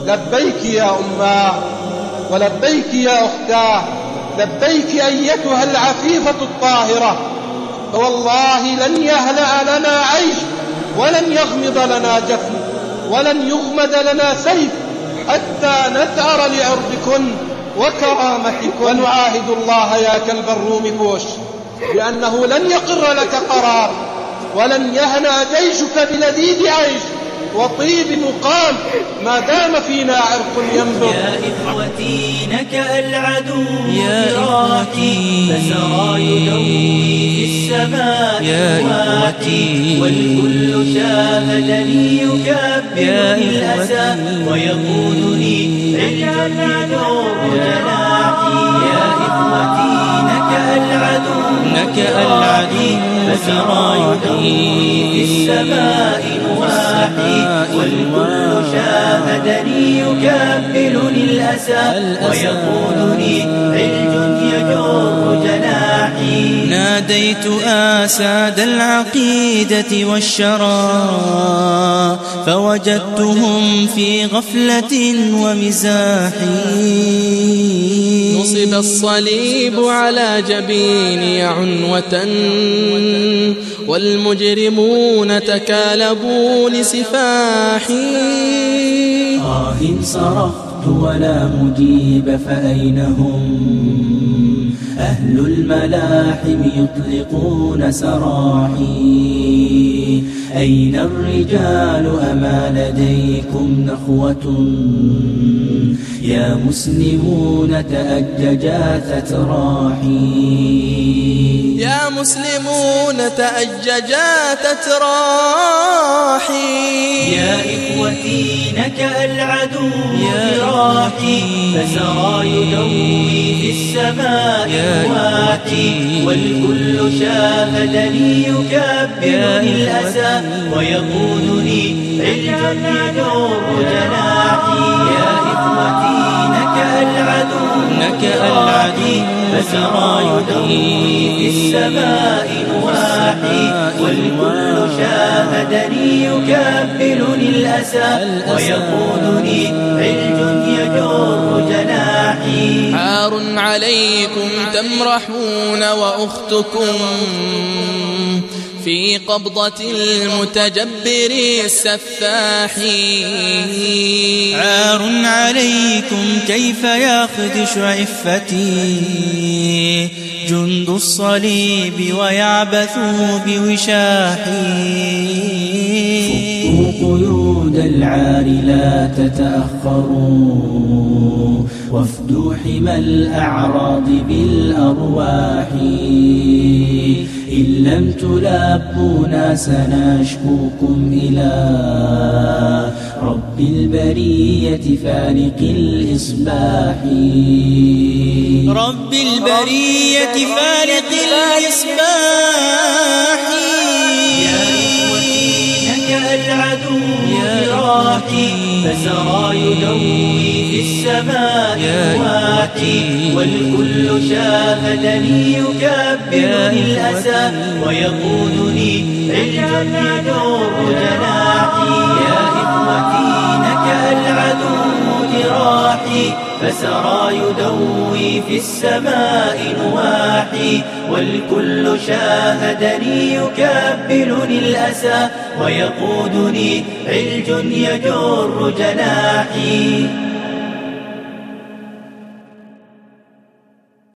لبيك يا أماه، ولبيك يا أختاه، لبيك أيتها العفيفة الطاهرة. فوالله لن يهلأ لنا عيش، ولن يغمض لنا جفن، ولن يغمد لنا سيف حتى نثأر لعرضكن وكرامتكن. ونعاهد الله يا كلب الروم كوش بأنه لن يقر لك قرار، ولن يهنأ جيشك بلذيذ عيش وطيب مقام ما دام فينا عرق ينبض. يا إخوتي نكأ العدو براكي فسرى يدوي في السماء رواتي، والكل شاهدني يكبر الأسى ويقودني علج يدور جناحي. يا إخوتي نكأ العدو فسرى يدوي في السماء نواحي، والكل شاهدني يكبلني الأسى ويقودني علج يجر جناحي. ناديت آساد العقيدة والشرى فوجدتهم في غفلة ومزاح. نصب الصليب على جبيني عنوة والمجرمون تكالبوا لسفاحي. صرخت ولا مجيب فأين هم أهل الملاحم يطلقون سراحي. أين الرجال أما لديكم نخوة يا مسلمون تأججات تراحي. يا مسلمون تأججات تراحي. يا إخوتي نكأ العدو براحي فسرى يدوي في السماء رواتي، والكل شاهدني يكبرني الأسى ويقودني علج يجر جناحي. يا إخوتي نكأ العدو فسرى يدوي في السماء نواحي، والكل شاهدني يكبلني الأسى ويقودني علج يجر جناحي. عار عليكم تمرحون وأختكم في قبضة المتجبر السفاح. عار عليكم كيف يخدش عفتي جند الصليب ويعبث بوشاحي. فكوا قيود العار لا تتأخروا وافدوا حمى الأعراض بالأرواح. إن لم تلابونا سنشكوكم إلى رب البرية فالق الإصباح. رب البرية فالق الإصباح. يا إخوتي نكأ العدو براحي فسرى يدوي في السماء رواتي، والكل شاهدني يكبرني الأسى ويقودني علج يجر جناحي. يا إخوتي نكأ العدو جراحي فسرى يدوي في السماء نواحي، والكل شاهدني يكبلني الأسى ويقودني علج يجر جناحي.